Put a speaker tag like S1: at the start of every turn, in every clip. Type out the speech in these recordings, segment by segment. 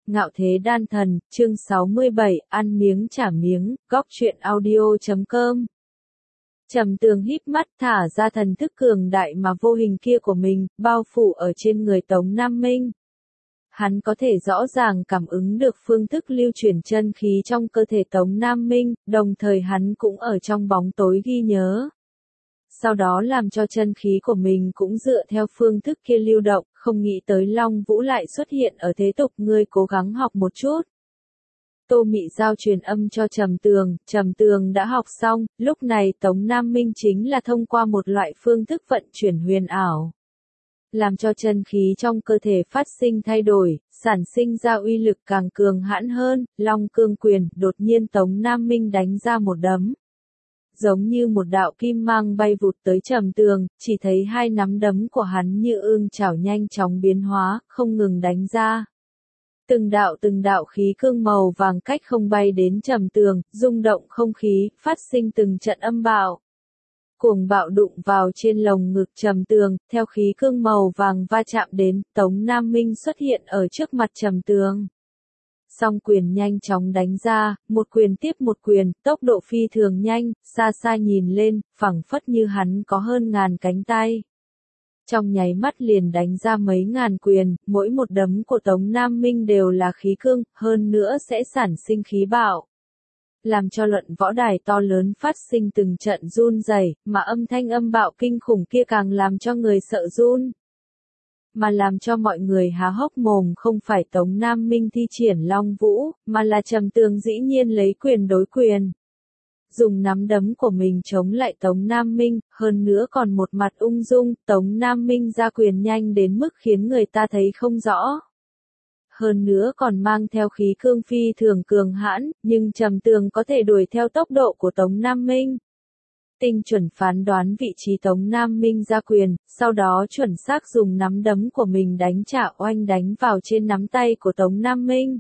S1: Ngạo thế đan thần, chương 67, ăn miếng trả miếng, góc truyện audio.com. Trầm Tường híp mắt thả ra thần thức cường đại mà vô hình kia của mình, bao phủ ở trên người Tống Nam Minh. Hắn có thể rõ ràng cảm ứng được phương thức lưu chuyển chân khí trong cơ thể Tống Nam Minh, đồng thời hắn cũng ở trong bóng tối ghi nhớ. Sau đó làm cho chân khí của mình cũng dựa theo phương thức kia lưu động, không nghĩ tới Long Vũ lại xuất hiện ở thế tục, ngươi cố gắng học một chút. Tô Mị giao truyền âm cho Trầm Tường đã học xong, lúc này Tống Nam Minh chính là thông qua một loại phương thức vận chuyển huyền ảo. Làm cho chân khí trong cơ thể phát sinh thay đổi, sản sinh ra uy lực càng cường hãn hơn, Long Cương Quyền, đột nhiên Tống Nam Minh đánh ra một đấm. Giống như một đạo kim mang bay vụt tới Trầm Tường, chỉ thấy hai nắm đấm của hắn như ương chảo nhanh chóng biến hóa, không ngừng đánh ra. Từng đạo khí cương màu vàng cách không bay đến Trầm Tường, rung động không khí, phát sinh từng trận âm bạo. Cuồng bạo đụng vào trên lồng ngực Trầm Tường, theo khí cương màu vàng va chạm đến, Tống Nam Minh xuất hiện ở trước mặt Trầm Tường. Song quyền nhanh chóng đánh ra, một quyền tiếp một quyền, tốc độ phi thường nhanh, xa xa nhìn lên, phẳng phất như hắn có hơn ngàn cánh tay. Trong nháy mắt liền đánh ra mấy ngàn quyền, mỗi một đấm của Tống Nam Minh đều là khí cương, hơn nữa sẽ sản sinh khí bạo. Làm cho luận võ đài to lớn phát sinh từng trận run rẩy, mà âm thanh âm bạo kinh khủng kia càng làm cho người sợ run. Mà làm cho mọi người há hốc mồm không phải Tống Nam Minh thi triển Long Vũ, mà là Trầm Tường dĩ nhiên lấy quyền đối quyền. Dùng nắm đấm của mình chống lại Tống Nam Minh, hơn nữa còn một mặt ung dung, Tống Nam Minh ra quyền nhanh đến mức khiến người ta thấy không rõ. Hơn nữa còn mang theo khí cương phi thường cường hãn, nhưng Trầm Tường có thể đuổi theo tốc độ của Tống Nam Minh. Tinh chuẩn phán đoán vị trí Tống Nam Minh ra quyền, sau đó chuẩn xác dùng nắm đấm của mình đánh trả oanh đánh vào trên nắm tay của Tống Nam Minh.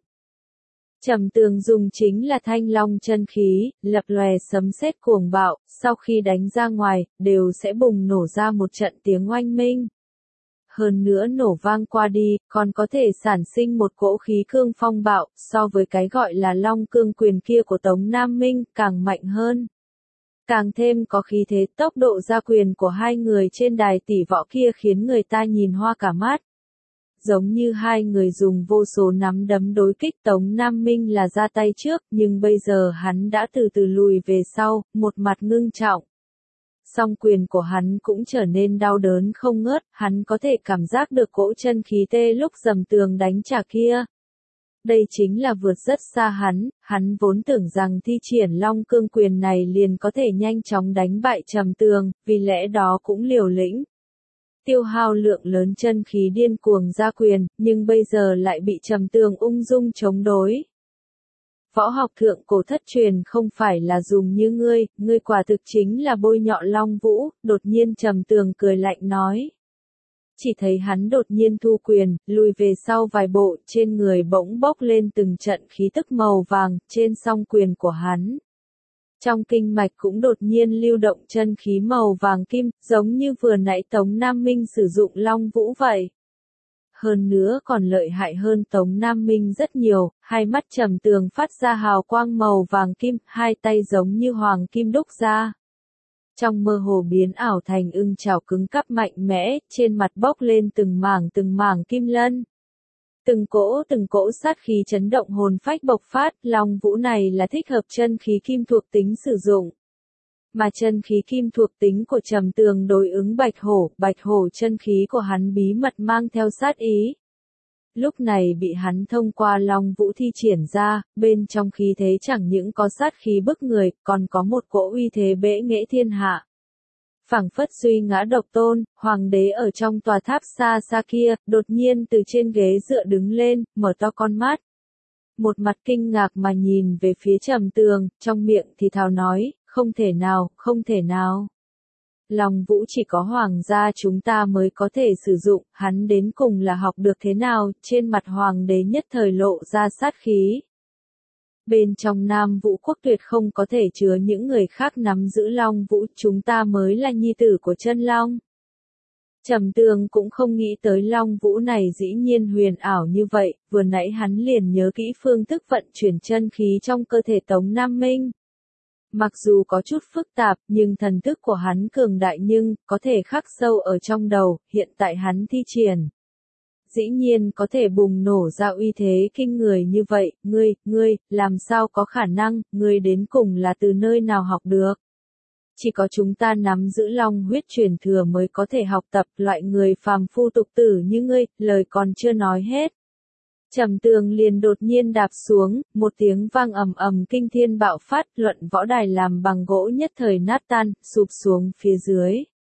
S1: Trầm Tường dùng chính là thanh long chân khí, lập lòe sấm sét cuồng bạo, sau khi đánh ra ngoài, đều sẽ bùng nổ ra một trận tiếng oanh minh. Hơn nữa nổ vang qua đi, còn có thể sản sinh một cỗ khí cương phong bạo, so với cái gọi là long cương quyền kia của Tống Nam Minh, càng mạnh hơn. Càng thêm có khí thế, tốc độ ra quyền của hai người trên đài tỷ võ kia khiến người ta nhìn hoa cả mắt. Giống như hai người dùng vô số nắm đấm đối kích, Tống Nam Minh là ra tay trước, nhưng bây giờ hắn đã từ từ lùi về sau, một mặt ngưng trọng. Song quyền của hắn cũng trở nên đau đớn không ngớt, hắn có thể cảm giác được cỗ chân khí tê lúc Trầm Tường đánh trả kia. Đây chính là vượt rất xa hắn vốn tưởng rằng thi triển Long Cương quyền này liền có thể nhanh chóng đánh bại Trầm Tường, vì lẽ đó cũng liều lĩnh. Tiêu hao lượng lớn chân khí điên cuồng ra quyền, nhưng bây giờ lại bị Trầm Tường ung dung chống đối. Võ học thượng cổ thất truyền không phải là dùng như ngươi quả thực chính là bôi nhọ Long Vũ, đột nhiên Trầm Tường cười lạnh nói. Chỉ thấy hắn đột nhiên thu quyền, lùi về sau vài bộ, trên người bỗng bốc lên từng trận khí tức màu vàng, trên song quyền của hắn. Trong kinh mạch cũng đột nhiên lưu động chân khí màu vàng kim, giống như vừa nãy Tống Nam Minh sử dụng Long Vũ vậy. Hơn nữa còn lợi hại hơn Tống Nam Minh rất nhiều, hai mắt Trầm Tường phát ra hào quang màu vàng kim, hai tay giống như hoàng kim đúc ra. Trong mơ hồ biến ảo thành ưng chảo cứng cắp mạnh mẽ, trên mặt bốc lên từng mảng kim lân. Từng cỗ sát khí chấn động hồn phách bộc phát, Long Vũ này là thích hợp chân khí kim thuộc tính sử dụng. Mà chân khí kim thuộc tính của Trầm Tường đối ứng bạch hổ chân khí của hắn bí mật mang theo sát ý. Lúc này bị hắn thông qua Long Vũ thi triển ra, bên trong khí thế chẳng những có sát khí bức người, còn có một cỗ uy thế bẽ nghệ thiên hạ. Phảng phất suy ngã độc tôn, hoàng đế ở trong tòa tháp xa xa kia, đột nhiên từ trên ghế dựa đứng lên, mở to con mắt. Một mặt kinh ngạc mà nhìn về phía Trầm Tường, trong miệng thì thào nói, không thể nào. Long Vũ chỉ có hoàng gia chúng ta mới có thể sử dụng, hắn đến cùng là học được thế nào, trên mặt hoàng đế nhất thời lộ ra sát khí. Bên trong Nam Vũ quốc tuyệt không có thể chứa những người khác nắm giữ Long Vũ, chúng ta mới là nhi tử của chân Long. Trầm Tường cũng không nghĩ tới Long Vũ này dĩ nhiên huyền ảo như vậy, vừa nãy hắn liền nhớ kỹ phương thức vận chuyển chân khí trong cơ thể Tống Nam Minh. Mặc dù có chút phức tạp, nhưng thần thức của hắn cường đại nhưng, có thể khắc sâu ở trong đầu, hiện tại hắn thi triển. Dĩ nhiên có thể bùng nổ ra uy thế kinh người như vậy, ngươi, làm sao có khả năng, ngươi đến cùng là từ nơi nào học được. Chỉ có chúng ta nắm giữ long huyết truyền thừa mới có thể học tập loại người phàm phu tục tử như ngươi, lời còn chưa nói hết. Trầm Tường liền đột nhiên đạp xuống, một tiếng vang ầm ầm kinh thiên bạo phát, luận võ đài làm bằng gỗ nhất thời nát tan, sụp xuống phía dưới.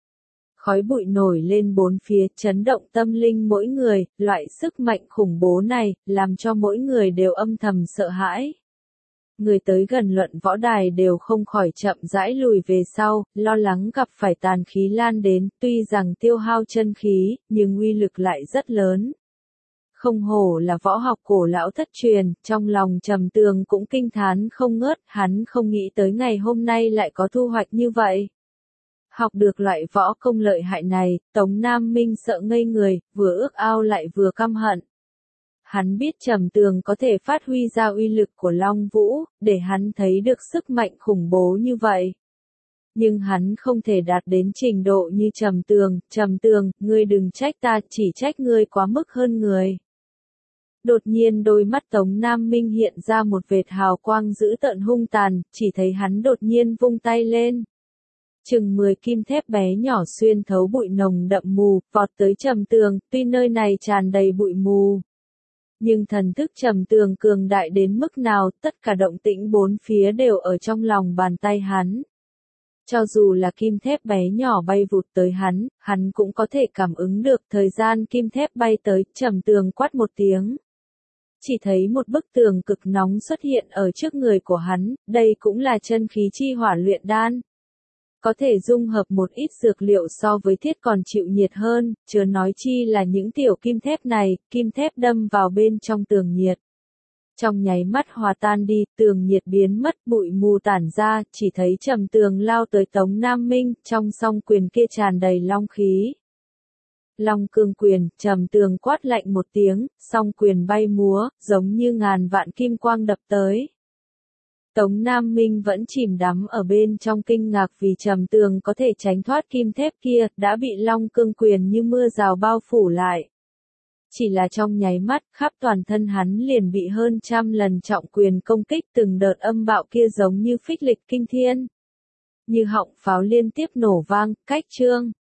S1: Khói bụi nổi lên bốn phía, chấn động tâm linh mỗi người, loại sức mạnh khủng bố này, làm cho mỗi người đều âm thầm sợ hãi. Người tới gần luận võ đài đều không khỏi chậm rãi lùi về sau, lo lắng gặp phải tàn khí lan đến, tuy rằng tiêu hao chân khí, nhưng uy lực lại rất lớn. Không hổ là võ học cổ lão thất truyền, trong lòng Trầm Tường cũng kinh thán không ngớt, hắn không nghĩ tới ngày hôm nay lại có thu hoạch như vậy. Học được loại võ công lợi hại này, Tống Nam Minh sợ ngây người, vừa ước ao lại vừa căm hận. Hắn biết Trầm Tường có thể phát huy ra uy lực của Long Vũ, để hắn thấy được sức mạnh khủng bố như vậy. Nhưng hắn không thể đạt đến trình độ như Trầm Tường, ngươi đừng trách ta, chỉ trách ngươi quá mức hơn người. Đột nhiên đôi mắt Tống Nam Minh hiện ra một vệt hào quang dữ tợn hung tàn, chỉ thấy hắn đột nhiên vung tay lên. Chừng 10 kim thép bé nhỏ xuyên thấu bụi nồng đậm mù, vọt tới Trầm Tường, tuy nơi này tràn đầy bụi mù. Nhưng thần thức Trầm Tường cường đại đến mức nào, tất cả động tĩnh bốn phía đều ở trong lòng bàn tay hắn. Cho dù là kim thép bé nhỏ bay vụt tới hắn cũng có thể cảm ứng được thời gian kim thép bay tới, Trầm Tường quát một tiếng. Chỉ thấy một bức tường cực nóng xuất hiện ở trước người của hắn, đây cũng là chân khí chi hỏa luyện đan. Có thể dung hợp một ít dược liệu so với thiết còn chịu nhiệt hơn, chớ nói chi là những tiểu kim thép này, kim thép đâm vào bên trong tường nhiệt. Trong nháy mắt hòa tan đi, tường nhiệt biến mất, bụi mù tản ra, chỉ thấy Trầm Tường lao tới Tống Nam Minh, trong song quyền kia tràn đầy long khí. Long cương quyền, Trầm Tường quát lạnh một tiếng, song quyền bay múa, giống như ngàn vạn kim quang đập tới. Tống Nam Minh vẫn chìm đắm ở bên trong kinh ngạc vì Trầm Tường có thể tránh thoát kim thép kia, đã bị long cương quyền như mưa rào bao phủ lại. Chỉ là trong nháy mắt, khắp toàn thân hắn liền bị hơn trăm lần trọng quyền công kích, từng đợt âm bạo kia giống như phích lịch kinh thiên. Như họng pháo liên tiếp nổ vang, cách chương.